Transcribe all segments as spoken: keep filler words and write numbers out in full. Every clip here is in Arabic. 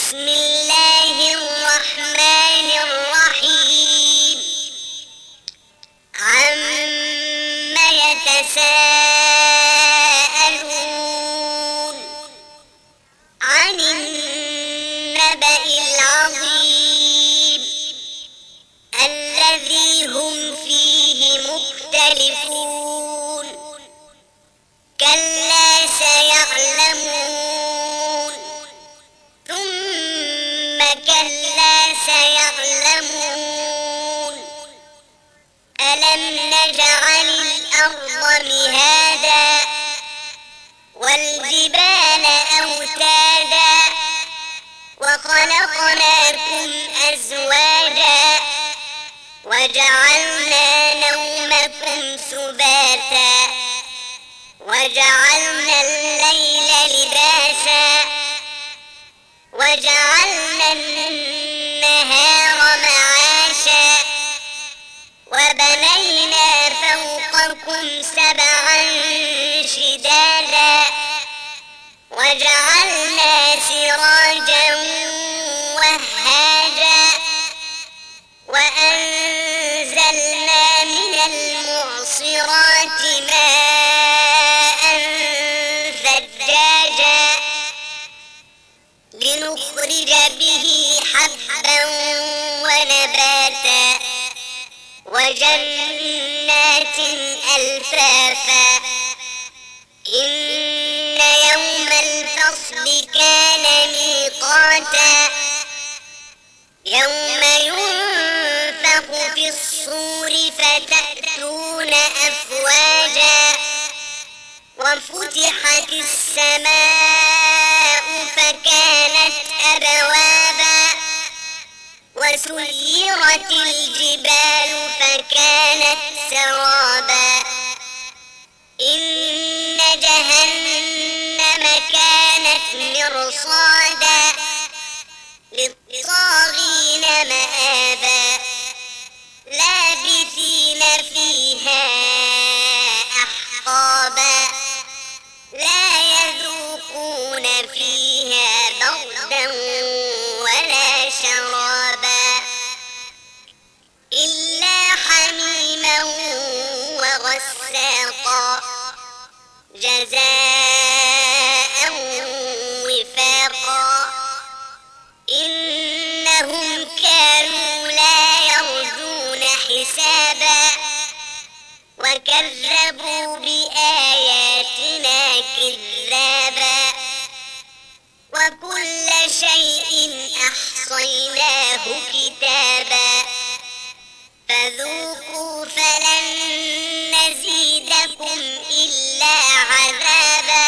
بسم الله الرحمن الرحيم عما يتساءلون عن النبأ العظيم الذي هم فيه مختلفون كلا سيعلمون ثم كلا سيعلمون ألم نجعل الأرض مهادا والجبال أوتادا وخلقناكم أزواجا وجعلنا نومكم سباتا وجعلنا الليل لباسا وجعلنا النهار معاشا وبنينا فوقكم سبعا شدادا وجعلنا سراجا وهاجا وأنزلنا من المعصرات ماء ثجاجا لنخرج به حبا ونباتا وجنات ألفافا إن يوم الفصل كان ميقاتا يوم ينفخ في الصور فتأتون أفواجا وفتحت السماء فكانت أبوابا وسيرت الجبال فكانت سرابا إن جهنم كانت مرصادا للطاغين مآبا لابثين فيها أحقابا لا يذوقون فيها بردا ولا شرابا إلا حميما وغساقا جزاء وفاقا إنهم كانوا لا يرجون حسابا وكذبوا بآياتنا كذابا وكل شيء أحصيناه كتابا فذوقوا فلن نزيدكم إلا عذابا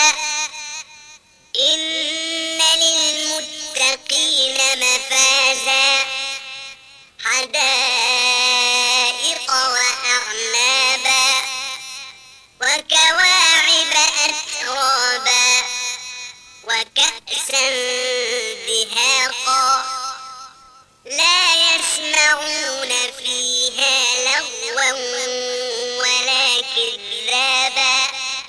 إن للمتقين مفازا حدائق وأعنابا وكواعب أترابا وكأسا دهاقا لا يسمعون فيها لغوا ولا كذابا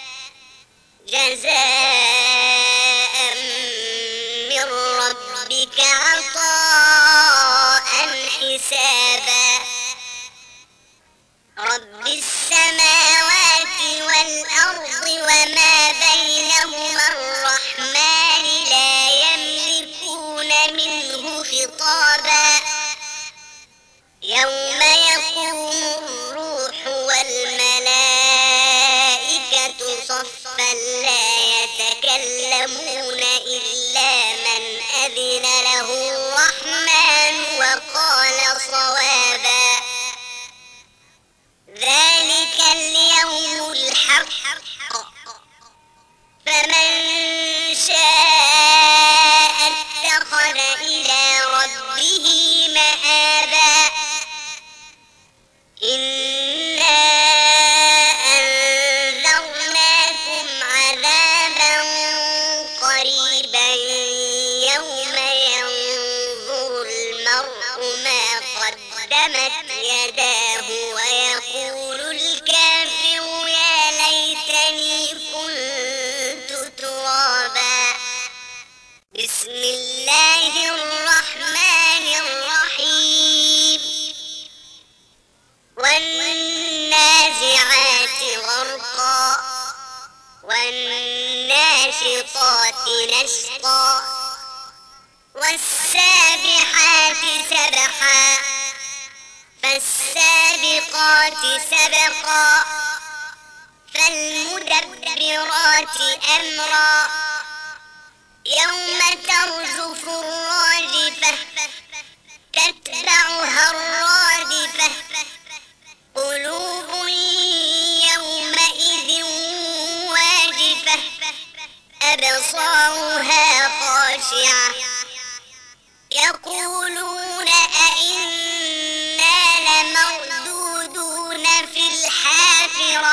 جزاء من ربك عطاء حسابا رب السماوات والأرض وما بينهما الرحمن لا يملكون منه خطابا يوم يقوم الروح والملائكة صفا لا يتكلمون إلا من أذن له الرحمن وقال صوابا ذلك اليوم الحق فمن شاء اتخذ إلى ربه نشطا والسابحات سبحا فالسابقات سبقا فالمدبرات أمرا يوم ترجف الراجفة تتبعها الرادفة قلوب يومئذ واجفة أبصارها خاشعة يقولون أئنا لمردودون في الحافرة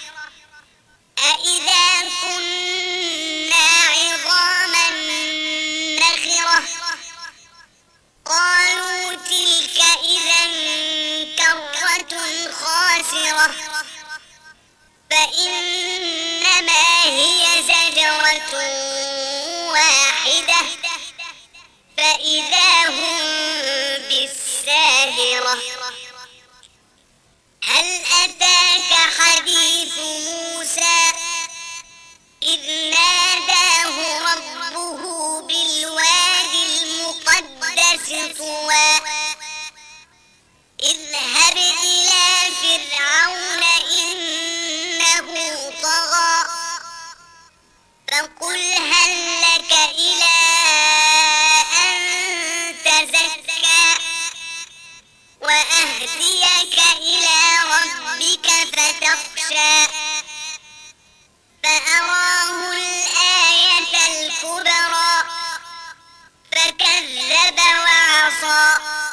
أئذا كنا عظاما نخرة قالوا تلك إذا كرة خاسرة فإنما هي زجرة واحدة فإذا هم بالساهرة هل أتاك حديث موسى إذ ناداه ربه بالوادي المقدس طوى اذهب إلى فرعون إنه طغى فقل هل لك إلى أن تزكى وأهديك إلى ربك فتخشى فأراه الآية الكبرى فكذب وعصى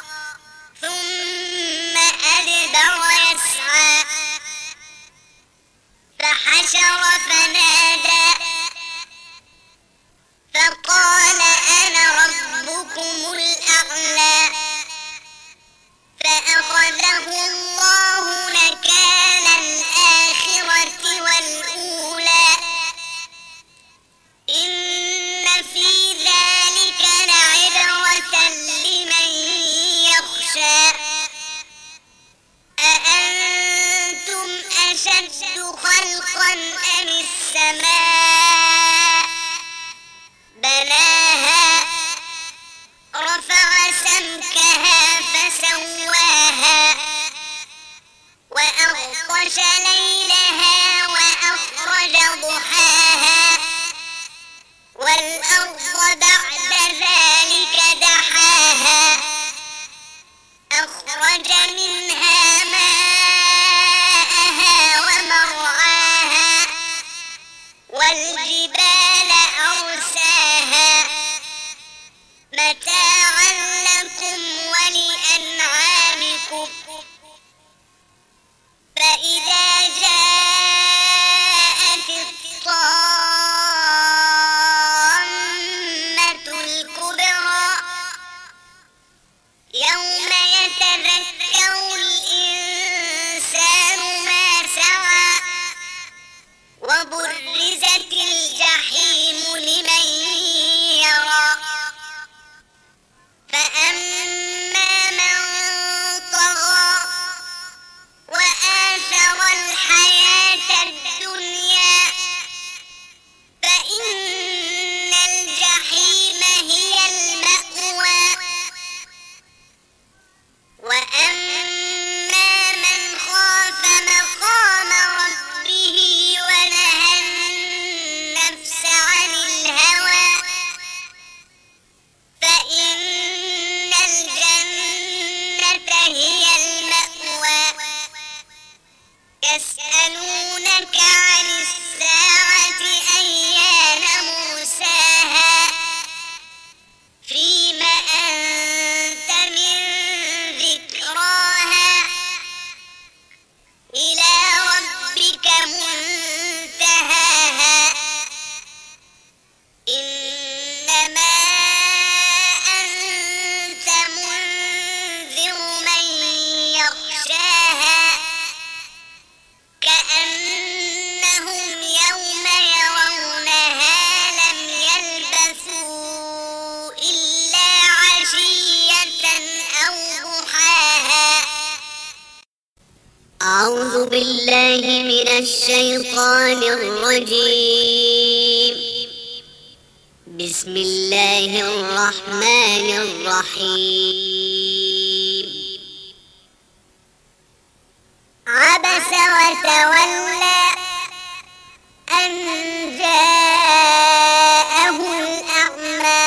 ثم أدبر يسعى فحشر فنادى فقال أنا ربكم الأعلى فأخذه الله نكال الآخرة والأولى إن في ذلك لعبرة لمن يخشى أأنتم أشد خلقا أم السماء بناها رفع سمكها فسواها وأغطش ليلها وأخرج ضحاها والأرض بعد ذلك دحاها أخرج منها ماءها ومرعاها والجبال أرساها متاعا لكم ولأنعامكم فإذا جاءت الطامة الكبرى يوم يتذكر الإنسان ما سعى وبرزت الجحيم لمن يرى فأما من طغى وآثر الحياة الدنيا فإن الجحيم هي المأوى وأما من خاف مقام ربه ونهى النفس عن الهوى فإن الجنة هي المأوى يسألونك عن الساعة أيان مرساها فيم أنت من ذكراها إلى ربك منتهاها إنما أنت منذر من يخشاها كأنهم يوم يرونها لم يلبثوا إلا عشية أو ضحاها أعوذ بالله من الشيطان الرجيم بسم الله الرحمن الرحيم عبس وتولى أن جاءه الأعمى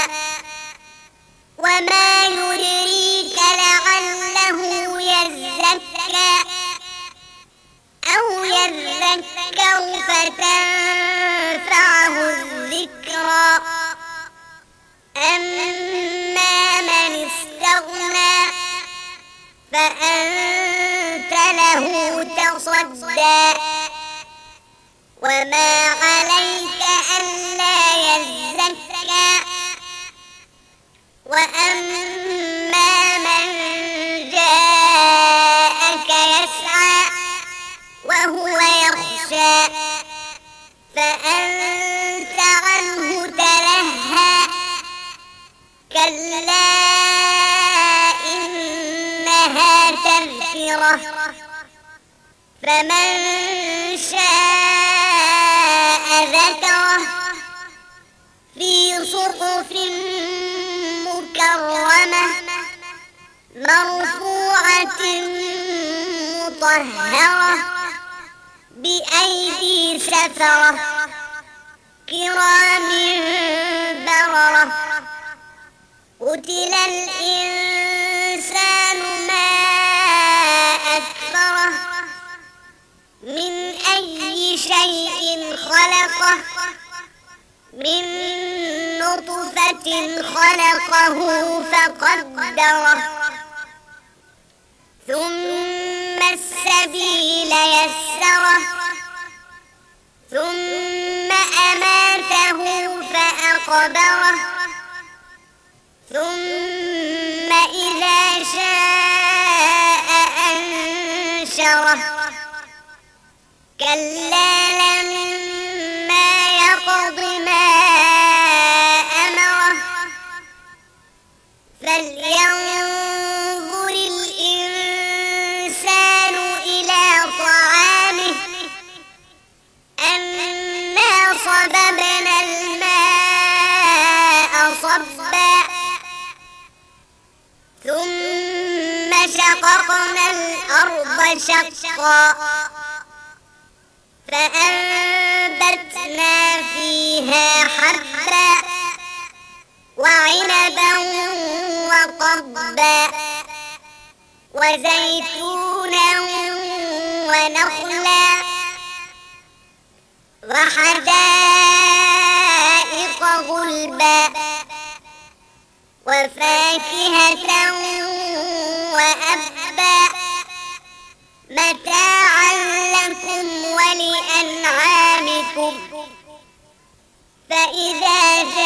وما يدريك لعله يزكى أو يذكر فتنفعه الذكرى أما من استغنى فأنت له تصدى وما عليك ألا يزكى وأما من جاءك يسعى وهو يخشى فأنت عنه تلهى كلا إنها تذكرة فمن شاء ذكره في صحف مكرمة مرفوعة مطهرة بأيدي سفرة كرام بررة قتل الإنسان ما أكفره من أي شيء خلقه من نطفة خلقه فقدره ثم السبيل يسره ثم أماته فأقبره ثم إذا شاء أنشره كلا لما يقض ما أمره فلينظر الإنسان إلى طعامه أنا صببنا الماء صبا ثم شققنا الأرض شقا فأنبتنا فيها حبا وعنبا وقضبا وزيتونا ونخلا وحدائق غلبا وفاكهة وأبا متاعا لكم ولأنعامكم فإذا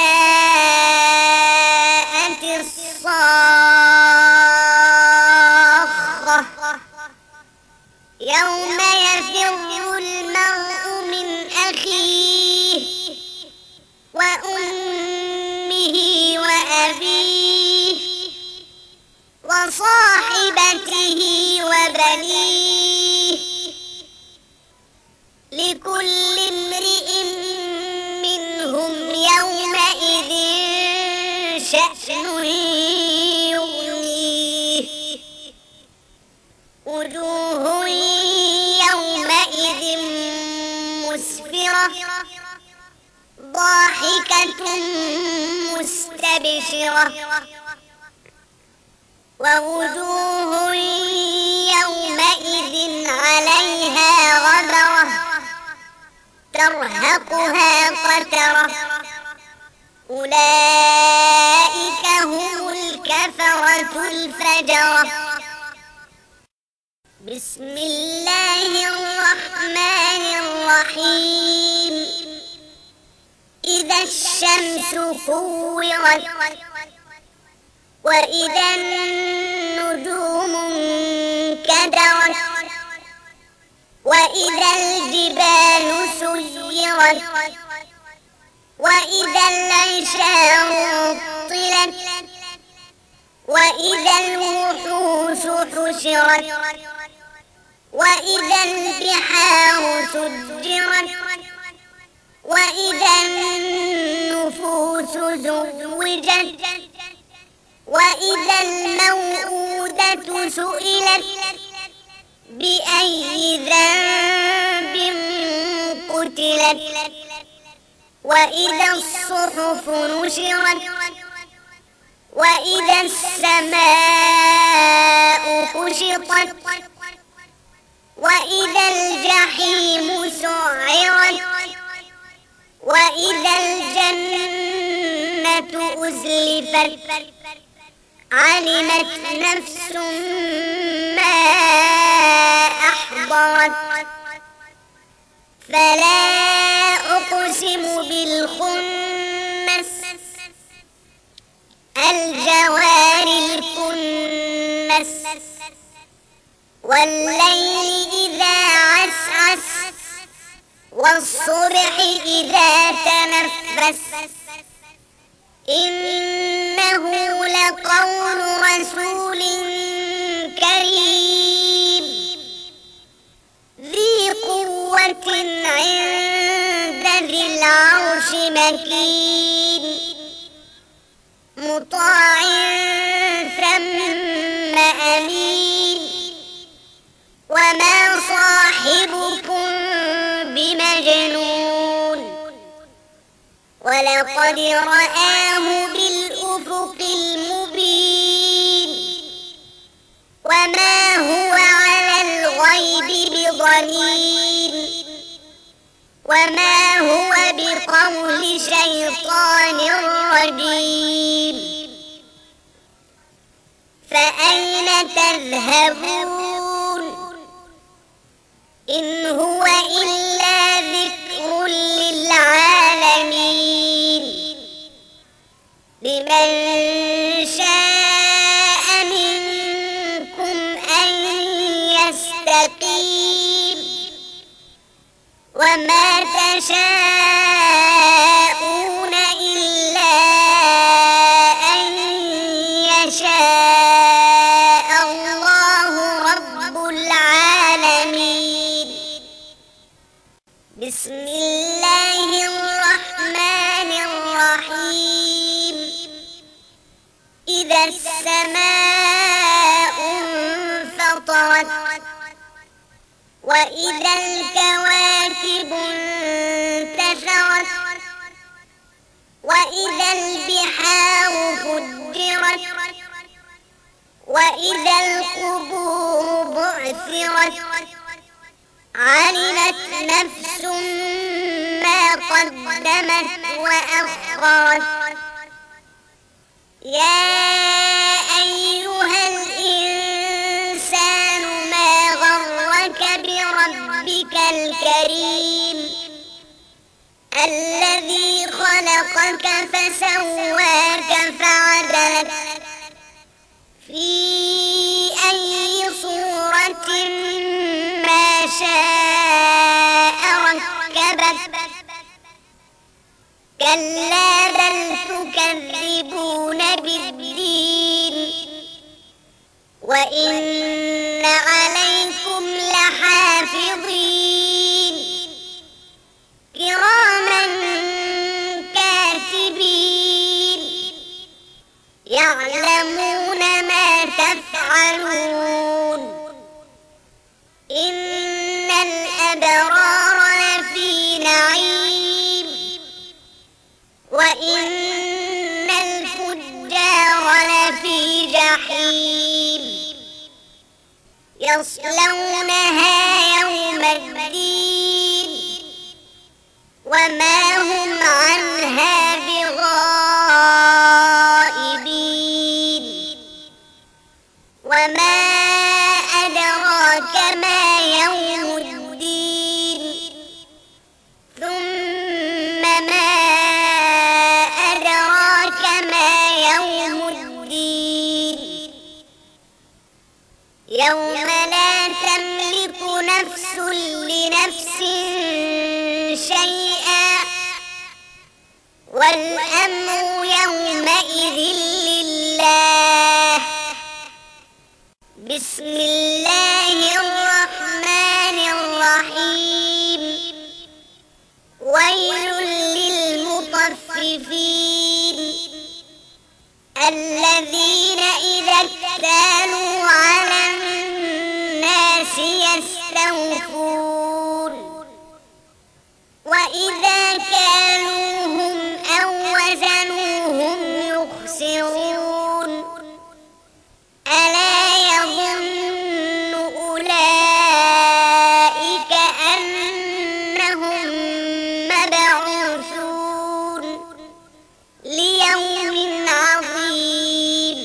جاءت الصاخة يوم يفر المرء من أخيه وأمه وأبيه وصاحبته وبنيه لكل امرئ منهم يومئذ شأن يغنيه وجوه يومئذ مسفرة ضاحكة مستبشرة ووجوه يومئذ عليها غبرة ترهقها قترة أولئك هم الكفرة الفجرة بسم الله الرحمن الرحيم إذا الشمس كورت وإذا النجوم انكدرت وإذا الجبال سيرت وإذا العشار عطلت وإذا الوحوش حشرت وإذا البحار سجرت وإذا النفوس زوجت وإذا الموءودة سئلت بأي ذنب قتلت وإذا الصحف نشرت وإذا السماء كشطت وإذا الجحيم سعرت وإذا الجنة أزلفت علمت نفس ما أحضرت فلا أقسم بالخنس الجوار الكنس والليل إذا عسعس والصبح إذا تنفس إنه لقول رسول كريم ذي قوة عند ذي العرش مكين مطاع ثم أمين وما صاحبكم بمجنون ولقد رآه بالأفق المبين وما هو على الغيب بضنين وما هو بقول شيطان رجيم فأين تذهبون إن هو إلا ذكر للعالمين لمن شاء منكم أن يستقيم وما تشاءون إلا أن يشاء الله رب العالمين بسم الله الرحمن الرحيم إذا السماء انفطرت وإذا الكواكب انتثرت وإذا البحار فجرت وإذا القبور بعثرت علمت نفس ما قدمت وأخرت يا أيها الإنسان ما غرك بربك الكريم الذي خلقك فسواك فعدلك في أي صورة ما شاء ركبك كلا بل تكذبون بالدين وإن عليكم لحافظين كراما كاتبين يعلمون ما تفعلون إن الأبرار لفي نعيم وإن الفجار لفي جحيم يصلونها يوم الدين وما هم عنها بغائبين وما أدراك ما يوم الدين ثم ما أدراك ما يوم الدين يوم لا تملك نفس لنفس شيئا والأمر يومئذ لله بسم الله الرحمن الرحيم ويل الذين إذا اكتالوا على الناس يستوفون وإذا كالوهم أو وزنوهم يخسرون ألا يظن أولئك أنهم مبعوثون ليوم عظيم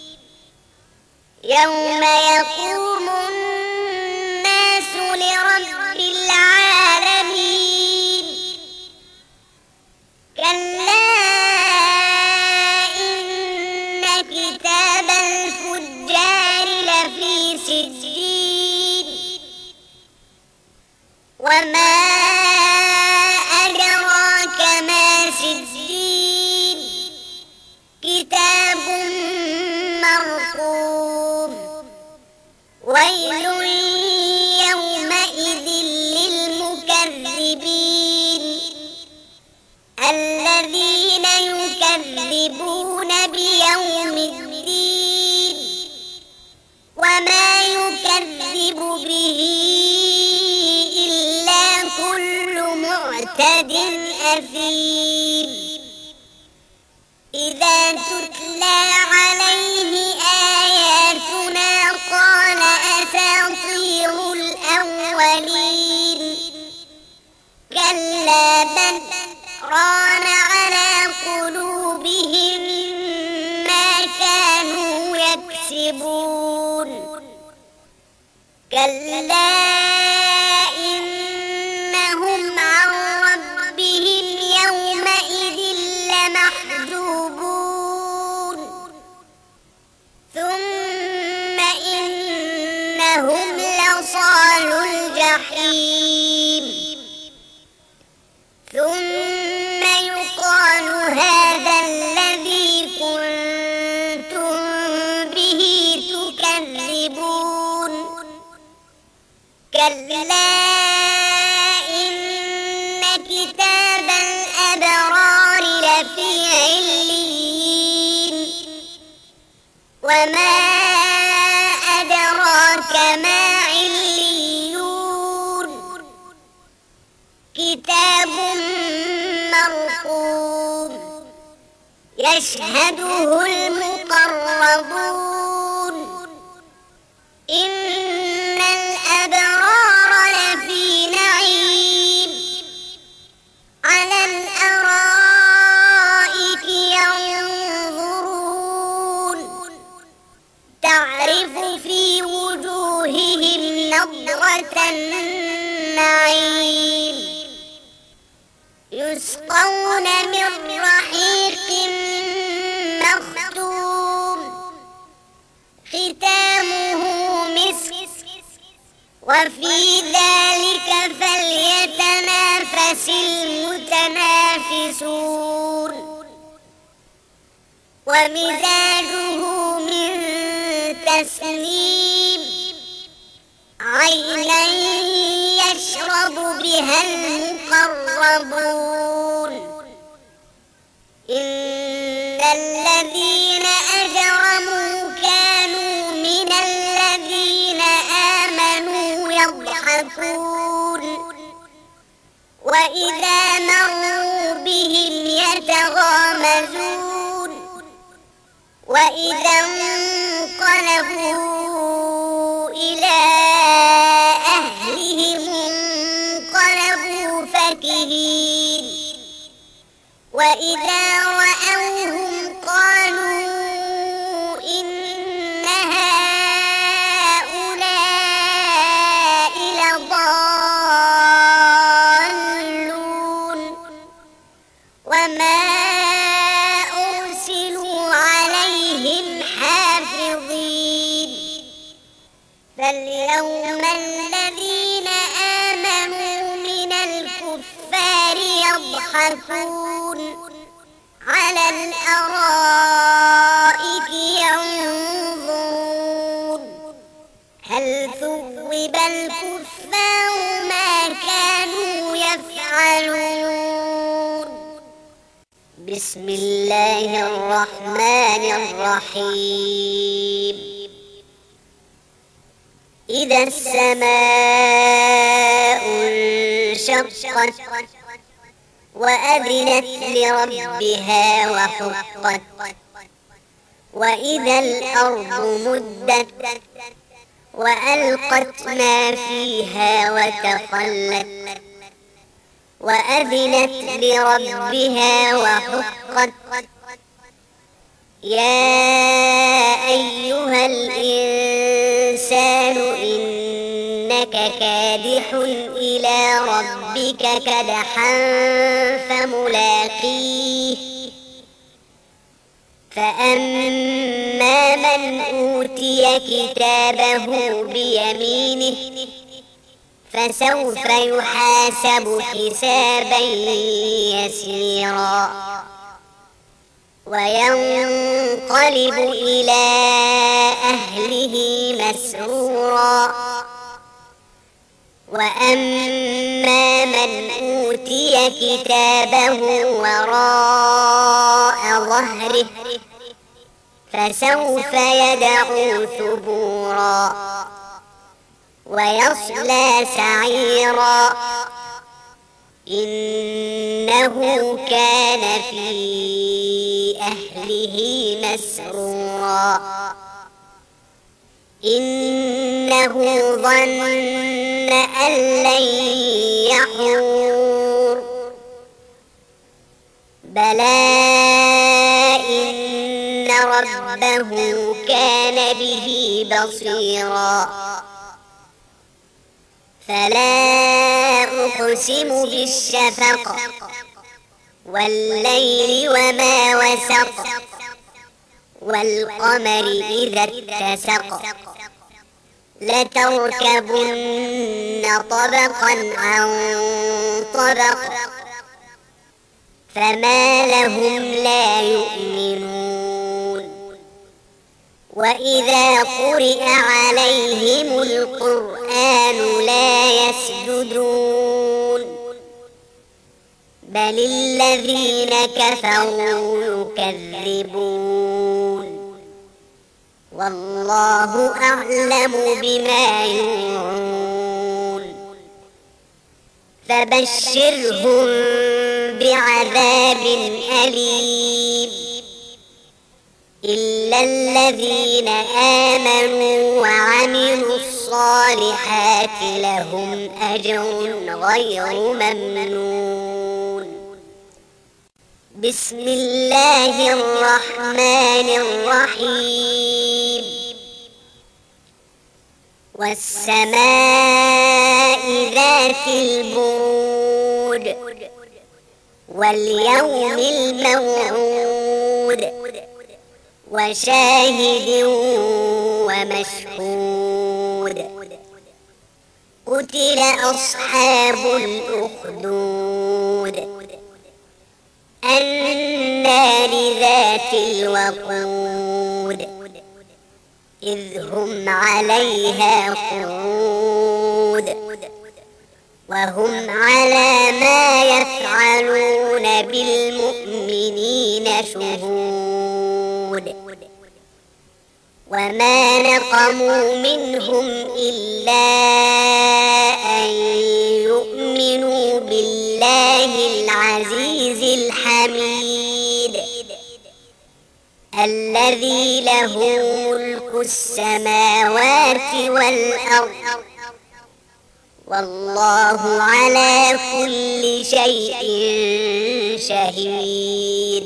يوم يقوم الناس لرب العالمين كلا إن كتاب الفجار لفي سجين وما أدراك ما سجين كتاب مرقوم ويل يومئذ للمكذبين الذين يكذبون بيوم الدين وما يكذب به إلا كل معتد أثيم إذا تتلى عليه آياتنا قال أساطير الأولين كلا بل ران على قلوبهم ما كانوا يكسبون كلا إنهم عن ربهم يومئذ لمحجوبون ثم إنهم لصالوا الجحيم ثم يقال هذا الذي كنتم به تكذبون كلا إن كتاب الأبرار لفي عليين وما أدراك ما عليون كتاب مرقوم يشهده المقربون إن الأبرار لفي نعيم على الأرائك ينظرون تعرف في وجوههم نضرة النعيم يسقون من رحيق مختوم ختامه مسك وفي ذلك فليتنافس المتنافسون ومزاجه من تسنيم عينا يشرب بها المقربون إن الذين أجرموا كانوا من الذين آمنوا يضحكون وإذا مروا بهم يتغامزون وإذا انقلبوا إلى أهلهم انقلبوا فكهين وإذا رأوهم قالوا إن هؤلاء لضالون وما أرسلوا عليهم حافظين فاليوم الذين آمنوا من الكفار يضحكون على الأرائك ينظرون هل ثوب الكفار ما كانوا يفعلون بسم الله الرحمن الرحيم إذا السماء انشقت وأذنت لربها وحقت وإذا الأرض مدت وألقت ما فيها وتخلت وأذنت لربها وحقت يا أيها الإنسان إنك كادح إلى ربك كدحا فملاقيه فأما من أوتي كتابه بيمينه فسوف يحاسب حسابا يسيرا وينقلب إلى أهله مسرورا وأما من أوتي كتابه وراء ظهره فسوف يدعو ثبورا ويصلى سعيرا إنه كان في أهله مسرورا إنه ظن أن لن يحور بلى إن ربه كان به بصيرا فلا أقسم بالشفق والليل وما وسق والقمر إذا اتسق لتركبن طبقا عن طبق فما لهم لا يؤمنون وإذا قرئ عليهم القرآن لا يسجدون بل الذين كفروا يكذبون والله أعلم بما يوعون فبشرهم بعذاب أليم إلا الذين آمنوا وعملوا الصالحات لهم أجر غير ممنون بسم الله الرحمن الرحيم والسماء ذات البرود واليوم الموعود وشاهد ومشهود قتل أصحاب الأخدود النار ذات الوقود إذ هم عليها قعود وهم على ما يفعلون بالمؤمنين شهود وما نقموا منهم إلا أن يؤمنوا بالله العزيز الحميد الذي له ملك السماوات والأرض والله على كل شيء شهيد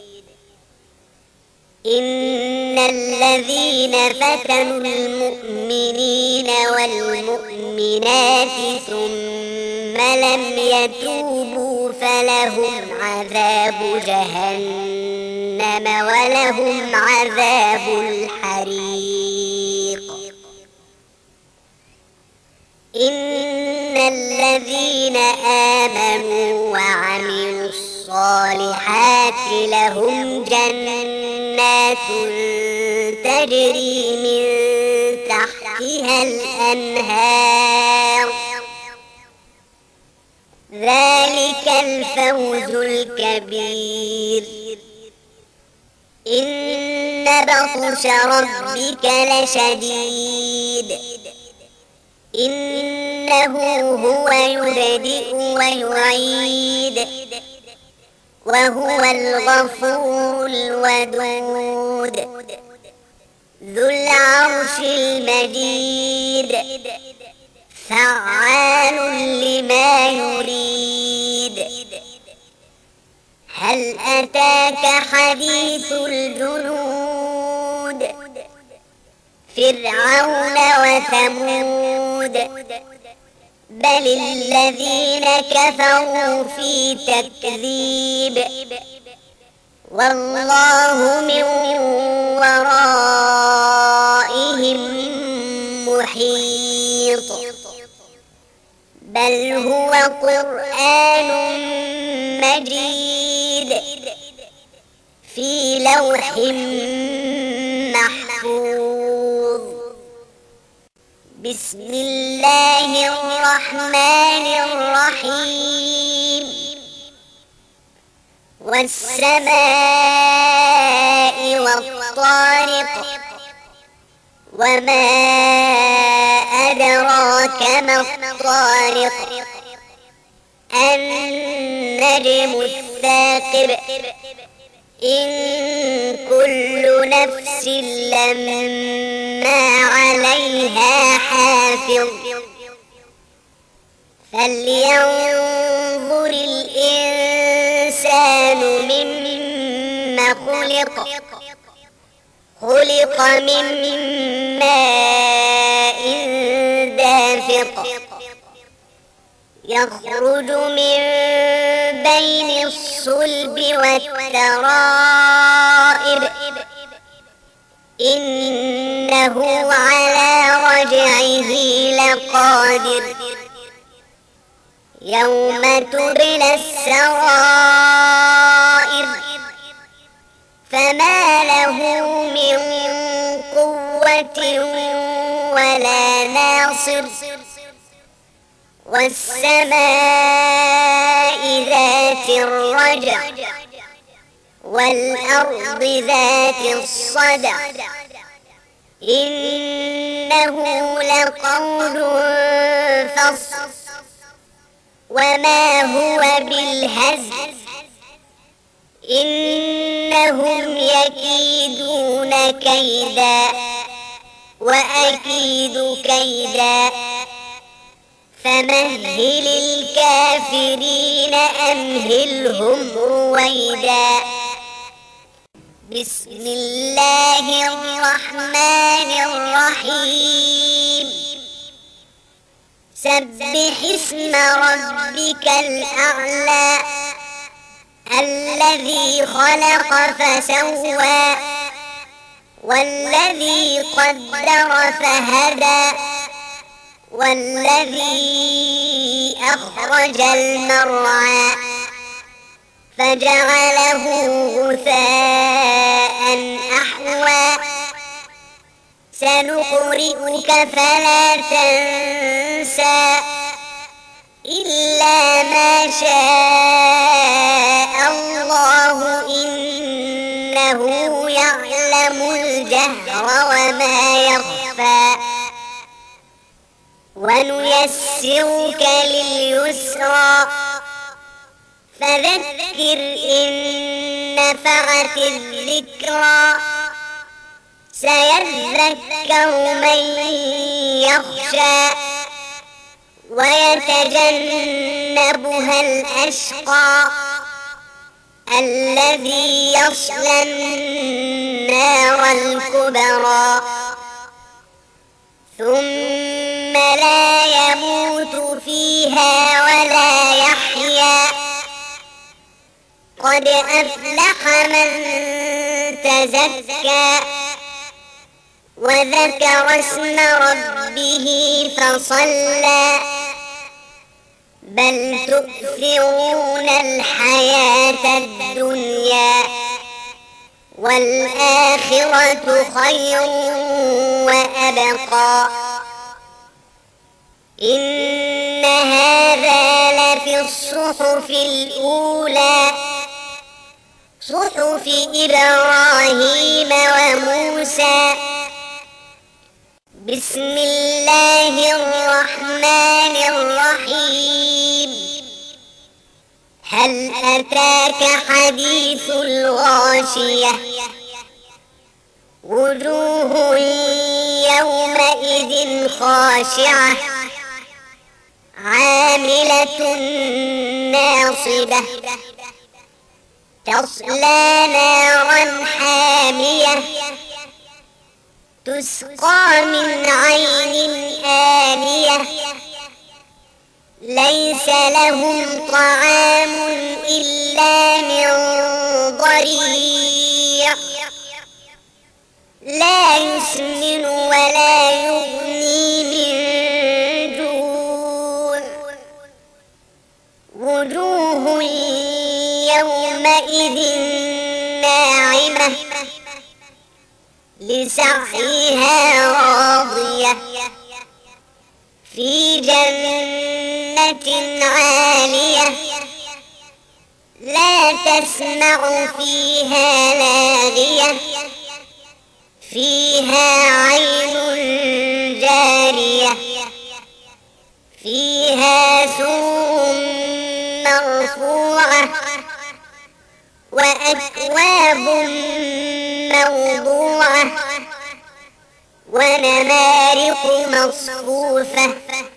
إن الذين فتنوا المؤمنين والمؤمنات ثم لم يتوبوا فلهم عذاب جهنم ولهم عذاب الحريق إن الذين آمنوا وعملوا الصالحات لهم جنات تجري من تحتها الأنهار ذلك الفوز الكبير بطش ربك لشديد إنه هو يبدئ ويعيد وهو الغفور الودود ذو العرش المجيد فعال لما يريد هل أتاك حديث الجنود فرعون وثمود بل الذين كفروا في تكذيب والله من ورائهم محيط بل هو قرآن مجيد في لوح محفوظ بسم الله الرحمن الرحيم والسماء والطارق وما أدراك ما الطارق النجم الثاقب إن كل نفس لما عليها حافظ فلينظر الإنسان مما خلق خلق من ماء دافق يخرج من بين الصلب والترائب إنه على رجعه لقادر يوم تبلى السرائر فما له من قوة ولا ناصر والسماء ذات الرجع والأرض ذات الصدع إنه لقول فصل وما هو بالهزل إنهم يكيدون كيدا وأكيد كيدا فمهل الكافرين أمهلهم رويدا بسم الله الرحمن الرحيم سبح اسم ربك الأعلى الذي خلق فسوى والذي قدر فهدى والذي أخرج المرعى فجعله غثاء أحوى سنقرئك فلا تنسى إلا ما شاء الله إنه يعلم الجهر وما يخفى ونيسرك لليسرى فذكر إن نفعت الذكرى سيذكر من يخشى ويتجنبها الأشقى الذي يصلى النار الكبرى ثم لا يموت فيها ولا يحيا قد أفلح من تزكى وذكر اسم ربه فصلى بل تؤثرون الحياة الدنيا والآخرة خير وأبقى إن هذا لفي الصحف الأولى صحف إبراهيم وموسى. بسم الله الرحمن الرحيم. هل أتاك حديث الغاشية؟ وجوه يومئذ خاشعة عاملة ناصبة تصلى نارا حامية تسقى من عين آنية ليس لهم طعام إلا من ضريع لا يسمن ولا يغني من جوع. وجوه يومئذ ناعمة لسعيها راضية في جنة عالية لا تسمع فيها لاغية فيها عين جارية فيها سرر مرفوعة وأكواب موضوعة ونمارق مصفوفة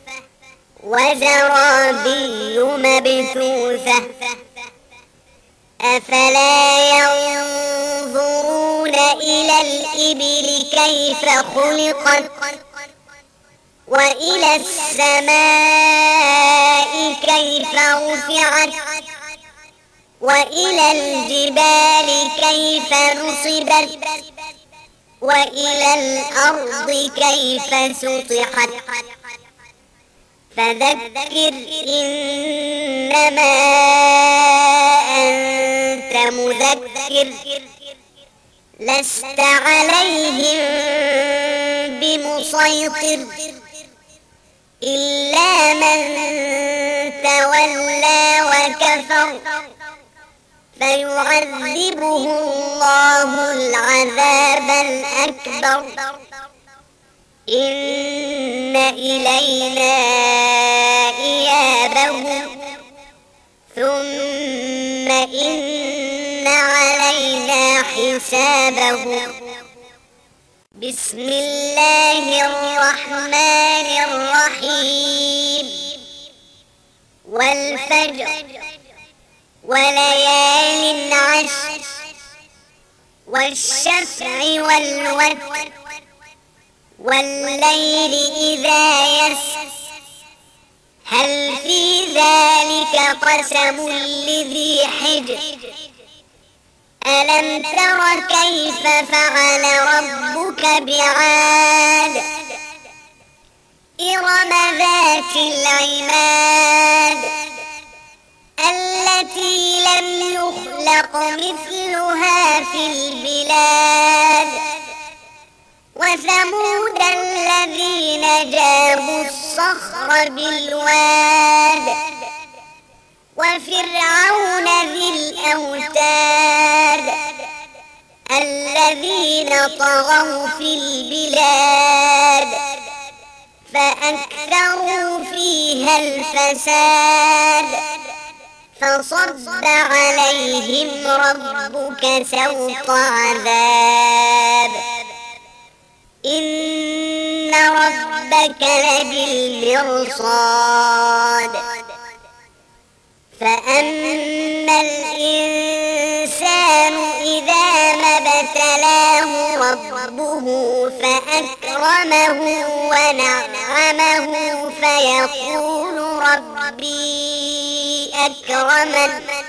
وزرابي مبثوثة. أفلا ينظرون إلى الإبل كيف خلقت وإلى السماء كيف رفعت وإلى الجبال كيف نصبت وإلى الأرض كيف سطحت. فذكر إنما أنت مذكر لست عليهم بمسيطر إلا من تولى وكفر فيعذبه الله العذاب الأكبر. إن إلينا إيابهم ثم إن علينا حسابهم. بسم الله الرحمن الرحيم. والفجر وليال عشر والشفع والوتر والليل إذا يسر هل في ذلك قسم لذي حجر. ألم تر كيف فعل ربك بعاد إرم ذات العماد التي لم يخلق مثلها في البلاد. وثمود الذين جابوا الصخر بالواد وفرعون ذي الأوتاد الذين طغوا في البلاد فأكثروا فيها الفساد فصب عليهم ربك سوط عذاب إن ربك لبالمرصاد. فأما الإنسان إذا ما ابتلاه ربه فأكرمه ونعمه فيقول ربي أكرمن.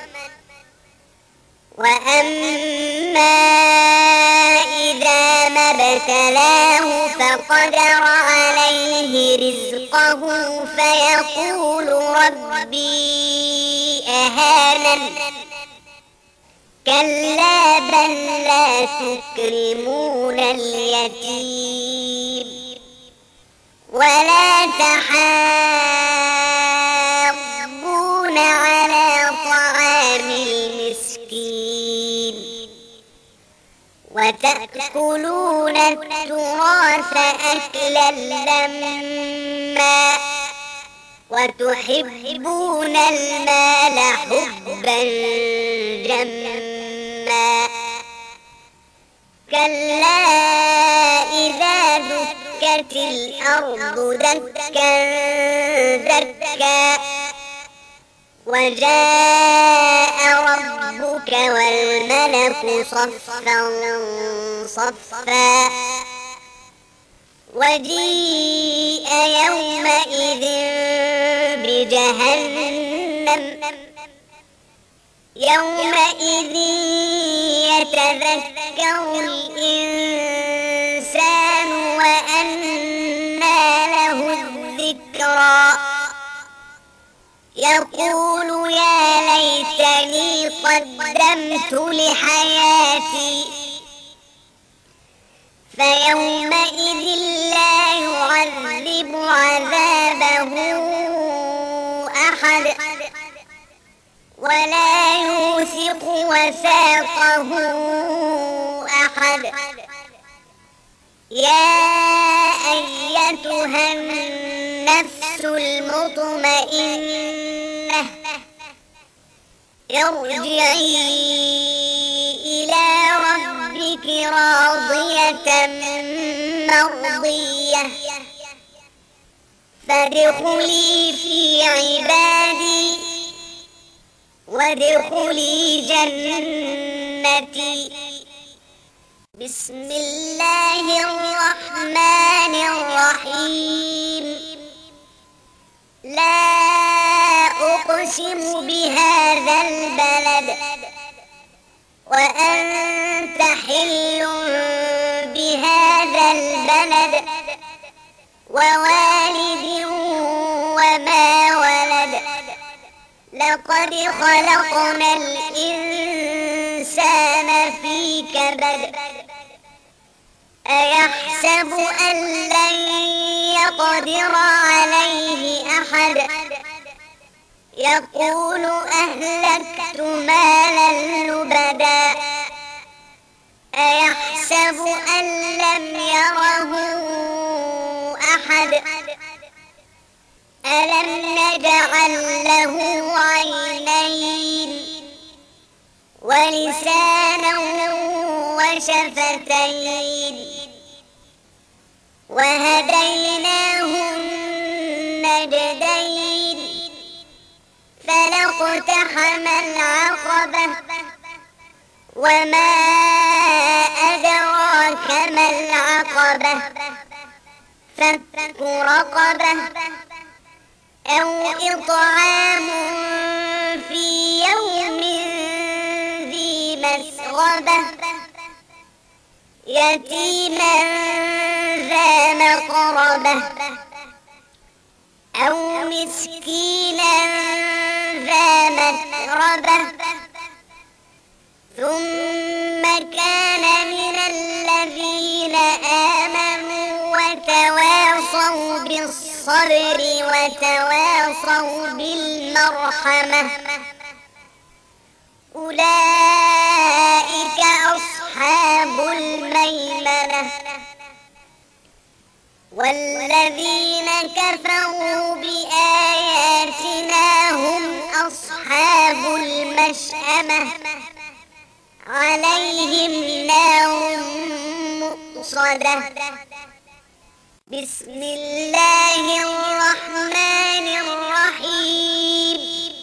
وأما إذا ما ابتلاه فقدر عليه رزقه فيقول ربي أهانن. كلا بل لا تكرمون اليتيم ولا تحاضون على طعام المسكين وتأكلون التراث أكلا لما وتحبون المال حبا جما كلا إذا دكت الأرض دكا دكا وجاء ربك والملك صفا صفا وجيء يومئذ بجهنم يومئذ يتذكر الإنسان وأنى له الذكرى يقول يا ليتني قدمت لحياتي فيومئذ لا يعذب عذابه أحد ولا يوثق وثاقه أحد يا أيتها النفس المطمئنة ارجعي إلى ربك راضية مرضية فادخلي في عبادي وادخلي جنتي بسم الله الرحمن الرحيم لا أقسم بهذا البلد وأنت حل بهذا البلد ووالد وما ولد لقد خلقنا الإنسان في كبد أيحسب أن لن يقدر عليه أحد يقول أهلكت مالا لبدا أيحسب أن لم يره أحد ألم نجعل له عينين ولسانا وشفتين وهديناه النجدين فلاقتحم العقبة وما أدراك ما العقبة فك رقبة أو إطعام في يوم ذي مسغبة يتيما ذا مقربة أو مسكينا ذا متربة ثم كان من الذين آمنوا وتواصوا بالصبر وتواصوا بالمرحمة أولئك أصحاب الميمنة والذين كفروا بآياتنا هم أصحاب المشأمة عليهم نار مؤصدة بسم الله الرحمن الرحيم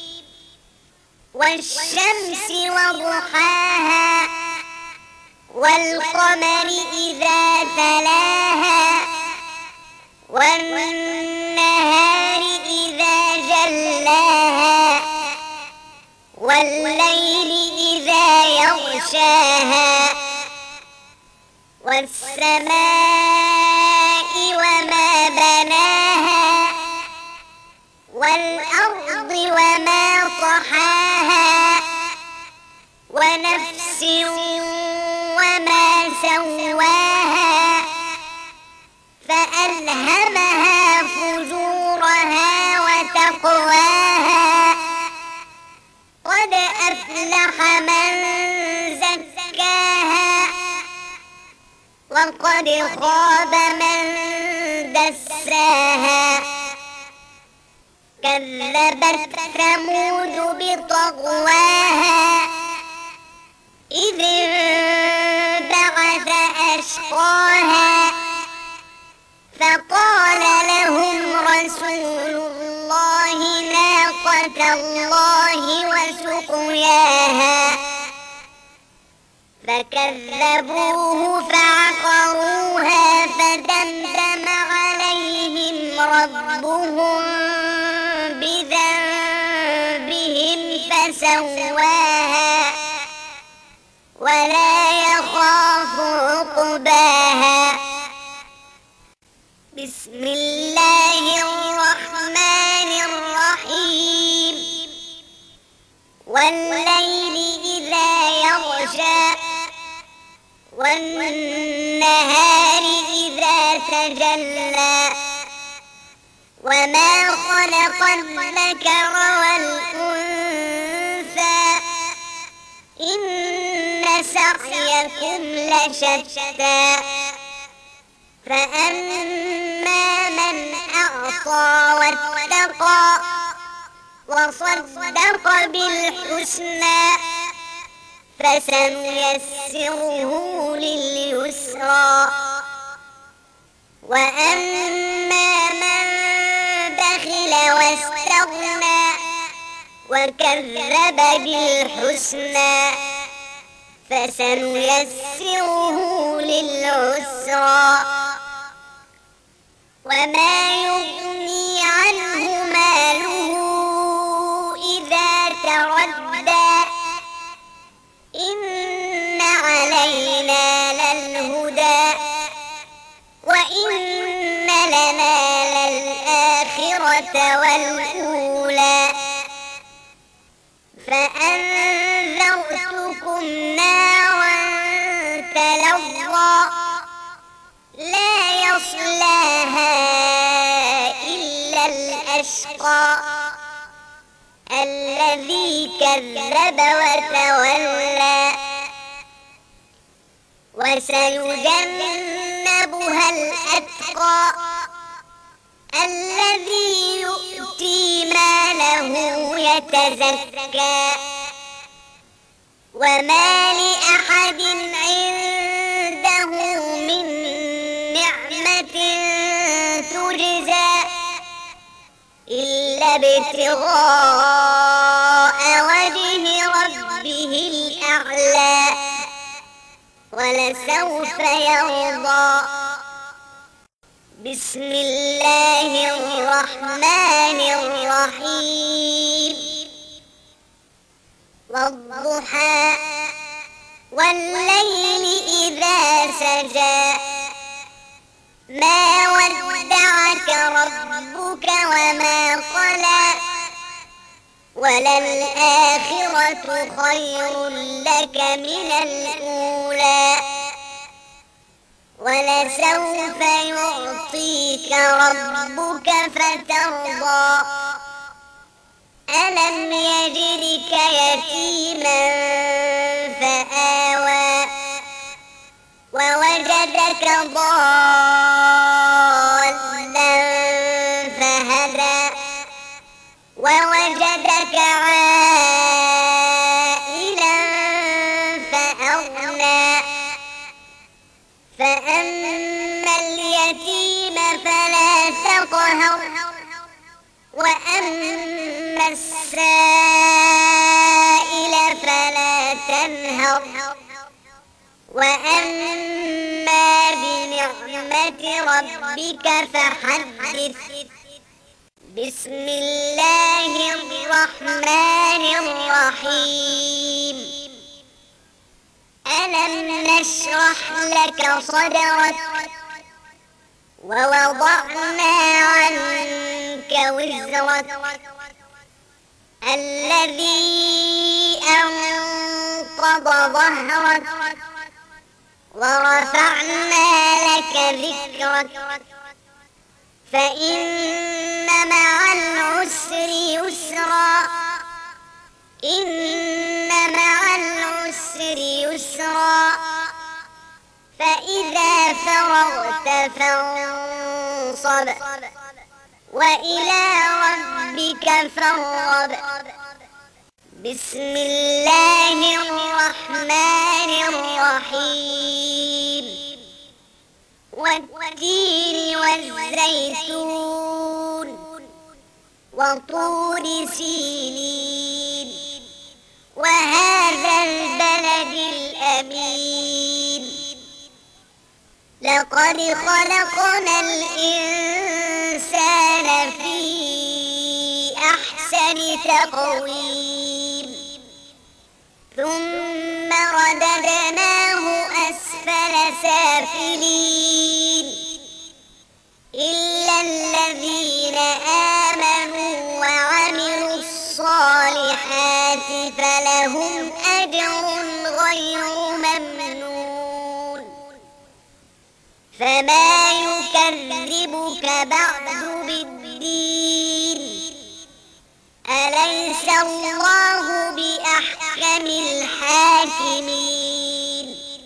والشمس وضحاها والقمر إذا تلاها والنهار إذا جلاها والليل إذا يغشاها والسماء وما بناها والأرض وما طحاها ونفس وما سواها فألهمها فجورها وتقواها قد أفلح من زكاها وقد خاب من دساها كذبت ثمود بطغواها إذ انبعث أشقاها فقال لهم رسول الله ناقة الله وسقياها فكذبوه فعقروها فدمدم عليهم ربهم بذنبهم فسواها ولا يخاف عقباها. بسم الله الرحمن الرحيم والليل إذا يغشى والنهار إذا تجلى وما خلق الذكر والأنثى إن سعيكم لشتى فأما من أعطى واتقى وصدق بالحسنى فسنيسره لليسرى وأما من بخل واستغنى وكذب بالحسنى فسنيسره للعسرى وما يغني عنه ماله إذا تردى إن علينا للهدى وإن لنا للآخرة والأولى فأنذرتكم نارا تلظى لا يصلاها إلا الأشقى الذي كذب وتولى وسيجنبها الأتقى الذي يؤتي ماله يتزكى وما لأحد عنده من نعمة تجزى إلا ابتغاء وجه ربه الأعلى ولسوف يرضى. بسم الله الرحمن الرحيم والضحى والليل إذا سجى ما ودعك ربك وما قلى وللآخرة خير لك من الأولى ولسوف يعطيك ربك فترضى ألم يجدك يتيما فآوى ووجدك ضالا فهدى ووجدك عائلا فأغنى فأما اليتيم فلا تقهر وأما السائل فلا تنهر وأما بنعمة ربك فحدث. بسم الله الرحمن الرحيم ألم نشرح لك صدرك ووضعنا عنك وزرك الذي أنقض ظهرك ورفعنا لك ذكرك فإن مع العسر يسرا إن مع العسر يسرا فإذا فرغت فانصب وإلى ربك فارغب. بسم الله الرحمن الرحيم. والتين والزيتون وطور سينين وهذا البلد الأمين. لقد خلقنا الإنسان في أحسن تقويم ثم رددناه أسفل سافلين إلا الذين آمنوا وعملوا الصالحات فلهم أجر غير ممنون. فما يكذبك بعد بالدين أليس الله بأحكم الحاكمين.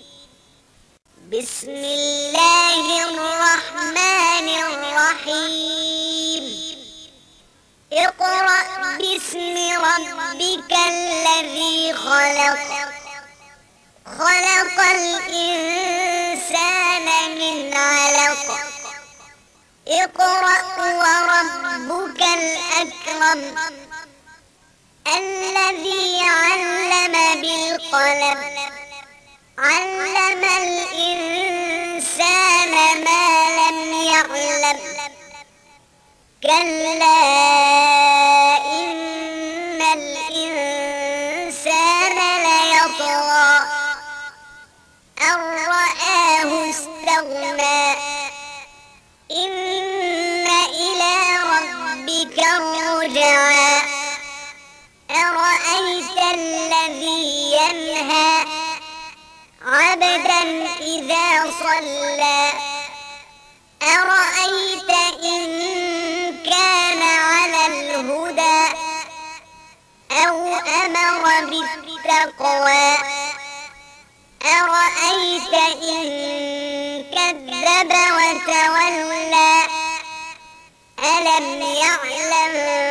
بسم الله الرحمن الرحيم. اقرأ باسم ربك الذي خلق خلق الإنسان من علق. اقرأ وربك الأكرم الذي علم بالقلم علم الإنسان ما لم يعلم. كلا إن الإنسان ليطغى أن رآه استغنى. إن إلى ربك الرجعى. أرأيت الذي ينهى عبدا إذا صلى. أرأيت إن كان على الهدى أو أمر بالتقوى. أرأيت إن كذب وتولى. ألم يعلم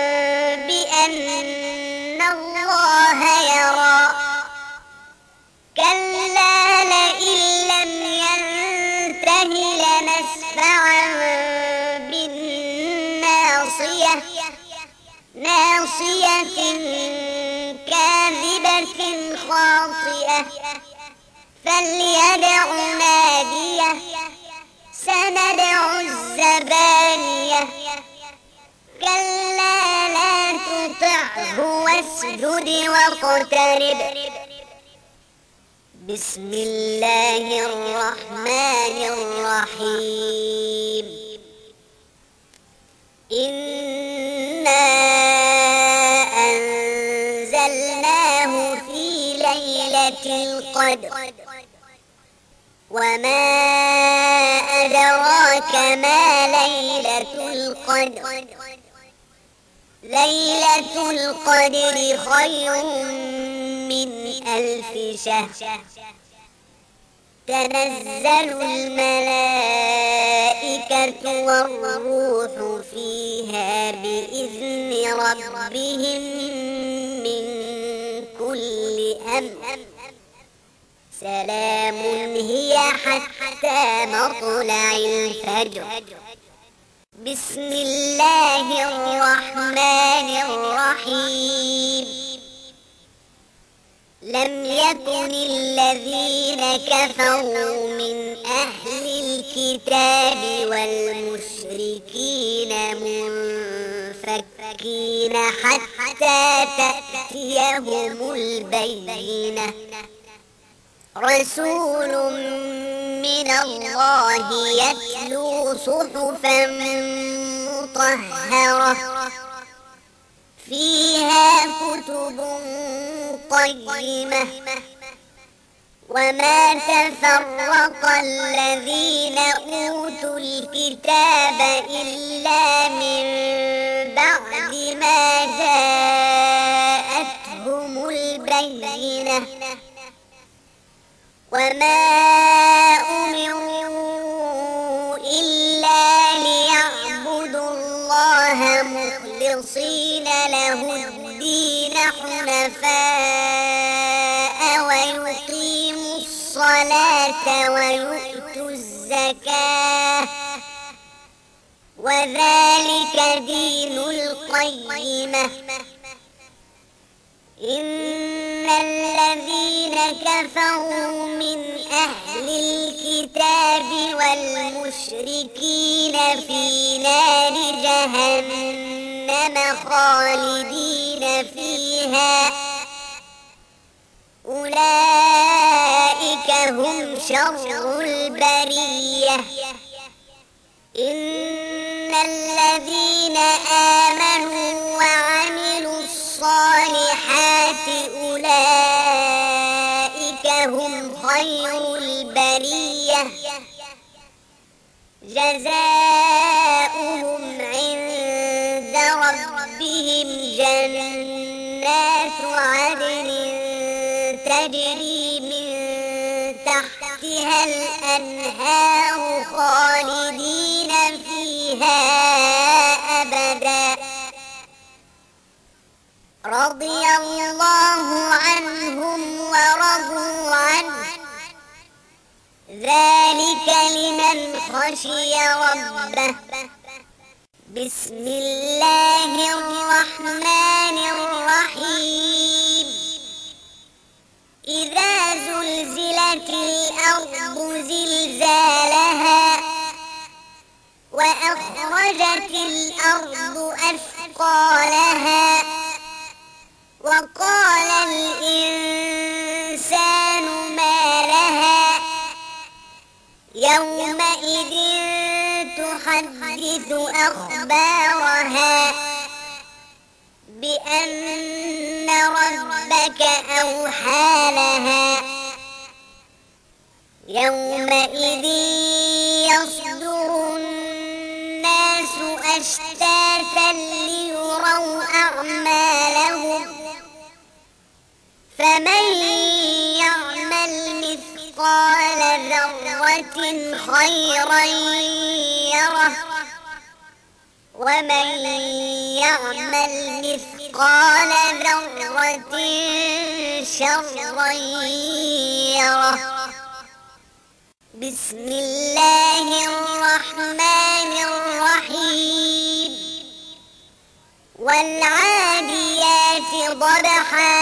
بأن الله يرى. كلا لئن لم ينته لنسفعا بالناصية ناصية كاذبة خاطئة فليدع ناديه سندع الزبانية. كلا لا تطعه واسجد واقترب. بسم الله الرحمن الرحيم. إنا أنزلناه في ليلة القدر وما أدراك ما ليلة القدر. ليلة القدر خير من ألف شهر. تنزل الملائكة والروح فيها بإذن ربهم من كل أمر. سلام هي حتى مطلع الفجر. بسم الله الرحمن الرحيم. لم يكن الذين كفروا من أهل الكتاب والمشركين منفكين حتى تأتيهم البينة. رسول من الله يتلو صحفا مطهرة فيها كتب قيمة. وما تفرق الذين أوتوا الكتاب إلا من بعد ما جاءتهم البينة. وما أمروا مخلصين له الدين حنفاء ويقيموا الصلاة ويؤتوا الزكاة وذلك دين القيمة. إن الذين كفروا من أهل الكتاب والمشركين في نار جهنم خالدين فيها أولئك هم شر البرية. إن الذين آمنوا وعملوا الصالحات أولئك هم خير البرية جزاؤهم عند ربهم جنات عدن تجري من تحتها الأنهار خالدين فيها أبدا رضي الله عنهم ورضوا عنه ذلك لمن خشي ربه. بسم الله الرحمن الرحيم. إذا زلزلت الأرض زلزالها وأخرجت الأرض أثقالها وقال الإنسان ما لها يومئذ تحدث أخبارها بأن ربك أوحى لها يومئذ يصدر الناس أشتاتا ليروا أعمالهم فمن يعمل مثقال ذرة خيرا يره ومن يعمل مثقال ذرة شرا يره. بسم الله الرحمن الرحيم. والعاديات ضبحا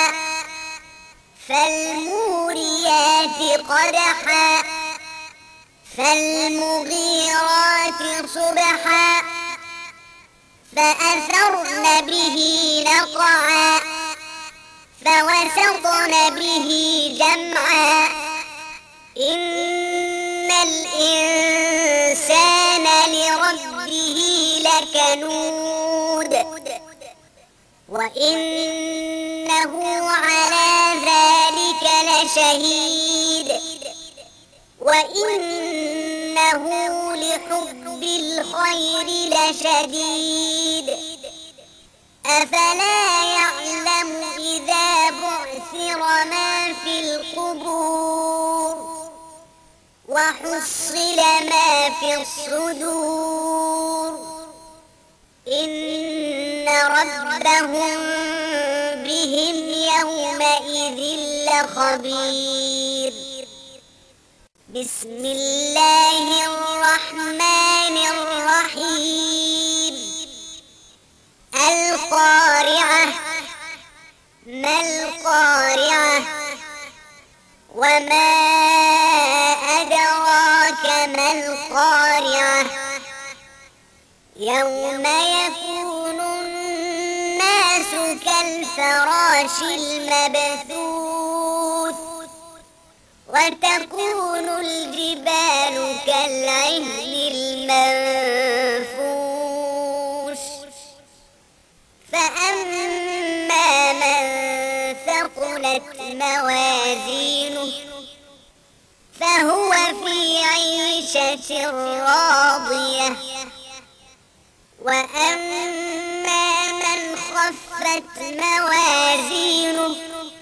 فالموريات قدحا فالمغيرات صبحا فأثرن به نقعا فوسطن به جمعا إن الإنسان لربه لكنود وإنه على ذلك لشهيد وإنه لحب الخير لشديد أفلا يعلم إذا بعثر ما في القبور وحصل ما في الصدور إن ربهم بهم يومئذ لخبير. بسم الله الرحمن الرحيم. القارعة ما القارعة وما أدراك ما القارعة يوم يكون الناس كالفراش المبثوث وتكون الجبال كالعهن المنفوش فأما من ثقلت موازينه فهو في عيشة راضية وأما من خفت موازينه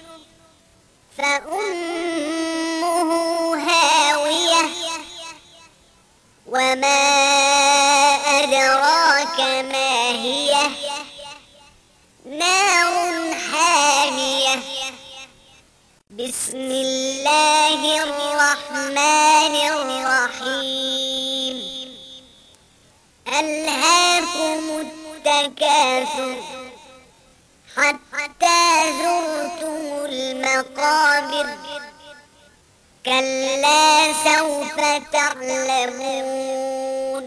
فأمه هاوية وما أدراك ما هي بسم الله الرحمن الرحيم ألهاكم التكاثر حتى زرتم المقابر كلا سوف تعلمون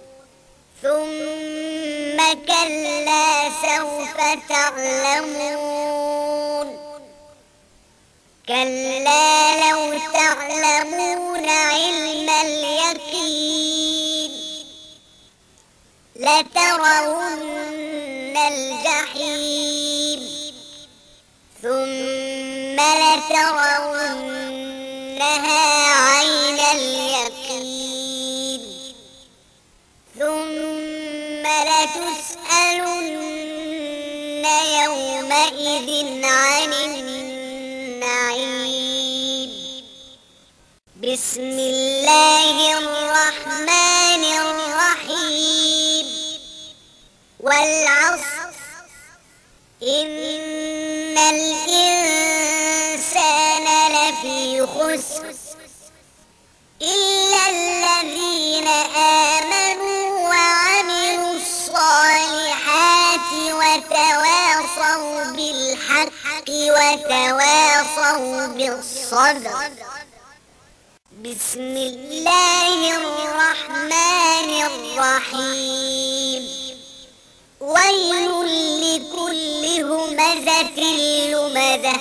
ثم كلا سوف تعلمون كلا لو تعلمون علم اليقين لترون الجحيم ثم لترونها عين اليقين ثم لتسألن يومئذ عن النعيم بسم الله الرحمن الرحيم والعصر إن الإنسان لفي خسر إلا الذين آمنوا وعملوا الصالحات وتواصوا بالحق وتواصوا بالصبر بسم الله الرحمن الرحيم ويل لكل همزة لمزة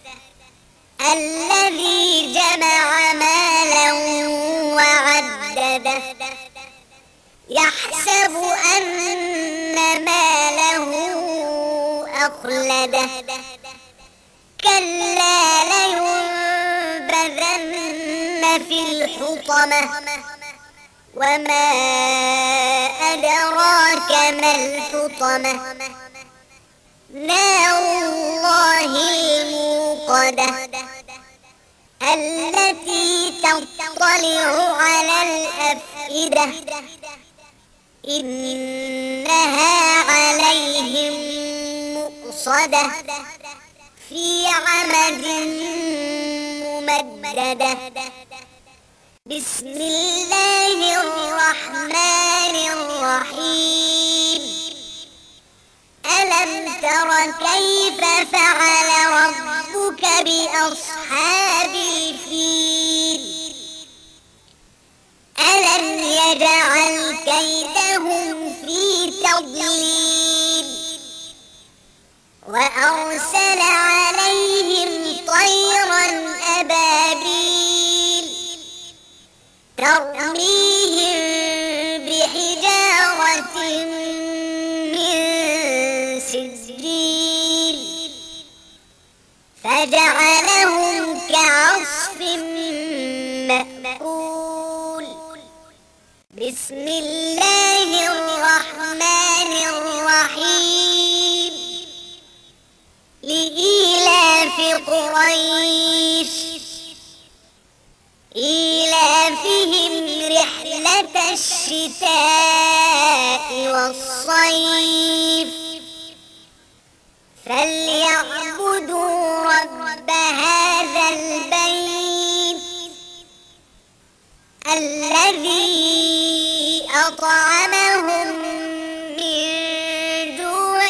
الذي جمع مالا وعدده يحسب أن ماله أخلده كلا لينبذن في الحطمة وما أدراك ما الحطمة نار الله الموقدة التي تطلع على الأفئدة إنها عليهم مؤصدة في عمد ممددة بسم الله الرحمن الرحيم ألم تر كيف فعل ربك بأصحاب الفيل ألم يجعل كيدهم في تضليل وأرسل عليهم طيرا أبابيل ترميهم بحجارة من سجيل فجعلهم كعصف مأكول بسم الله الرحمن الرحيم لإيلاف قريش إيلافهم رحلة الشتاء والصيف فليعبدوا رب هذا البيت الذي أطعمهم من جوع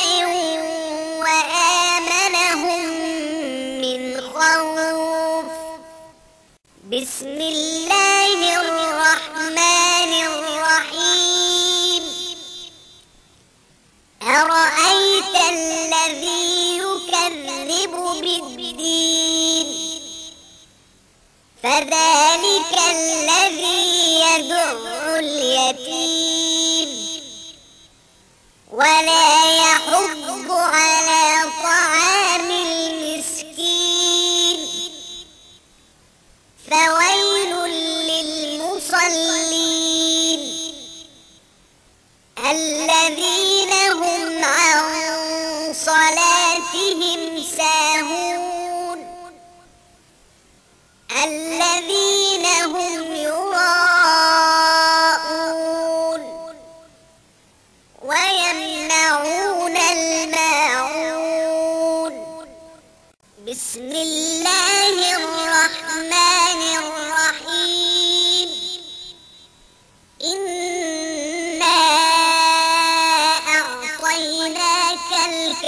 وآمنهم من خوف بسم الله الرحمن الرحيم أرأيت الذي يكذب بالدين فذلك الذي يدع اليتيم ولا يحض على طعام المسكين فويل للمصلين الذين هم عن صلاتهم ساهون الذين هم يراءون ويمنعون الماعون بسم الله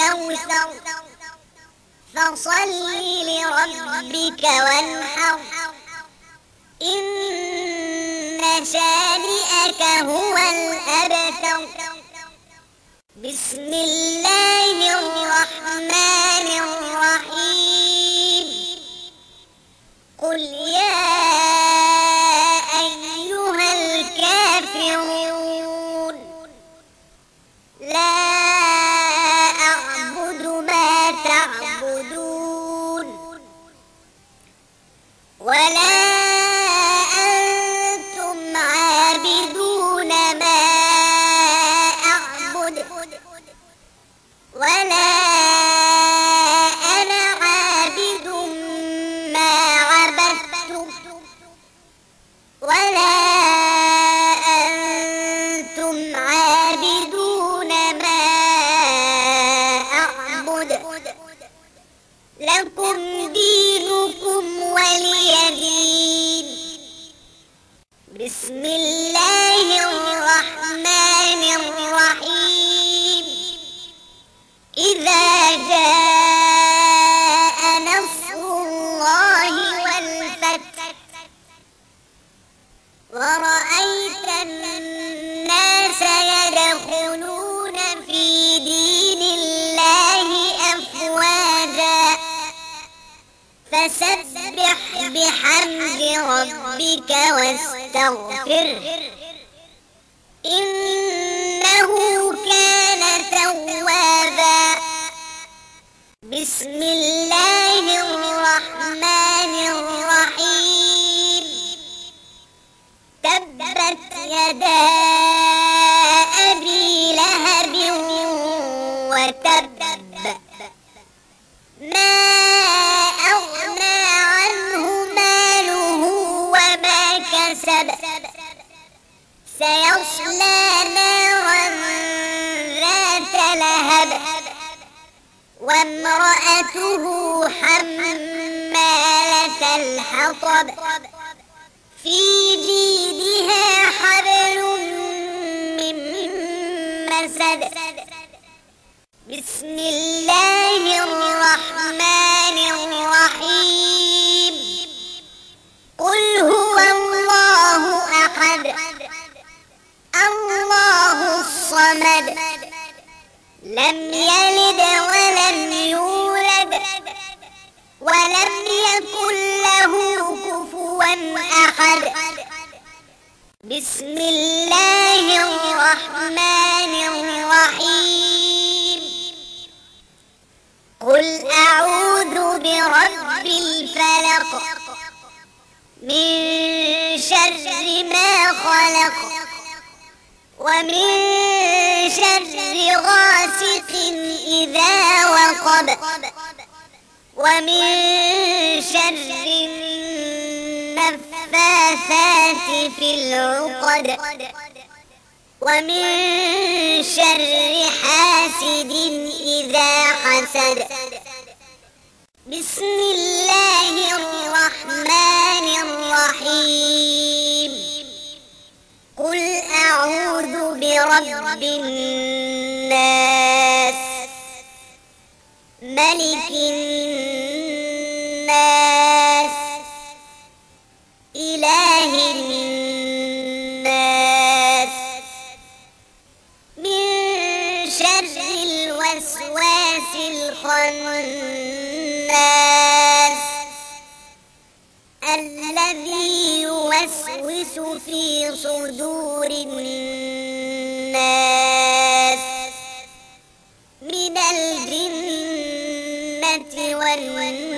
الكوثر فصل لربك وانحر إن شانئك هو الأبتر. بسم الله الرحمن الرحيم. قل يا أيها الكافرون لا أعبد ما تعبدون ولا أنتم عابدون ما أعبد ولا أنا عابد ما عبدتم ولا أنتم عابدون ما أعبد لكم دينكم ولي دين. بسم الله الرحمن الرحيم. إذا جاء نصر الله والفتح ورأيت الناس يدخلون في دين الله أفواجا فسبح بحمد ربك واستغفره إنه كان توابا. بسم الله الرحمن الرحيم. تبت يدا أبي لهب وتب ما أغنى عنه ماله وما كسب سيصلى نارا ذات لهب وامرأته حمالة الحطب في جيدها حبل من مسد. بسم الله الرحمن الرحيم. قل هو الله أحد الله الصمد لم يلد ولم يولد ولم يكن له كفوا أحد. بسم الله الرحمن الرحيم. قل أعوذ برب الفلق من شر ما خلق ومن شر غاسق إذا وقب ومن شر النفاثات في العقد ومن شر حاسد إذا حسد. بسم الله الرحمن الرحيم. قل أعوذ برب الناس ملك الناس إله الناس من شر الوسواس الخناس الذي يوسوس في صدور الناس من الجنة والناس.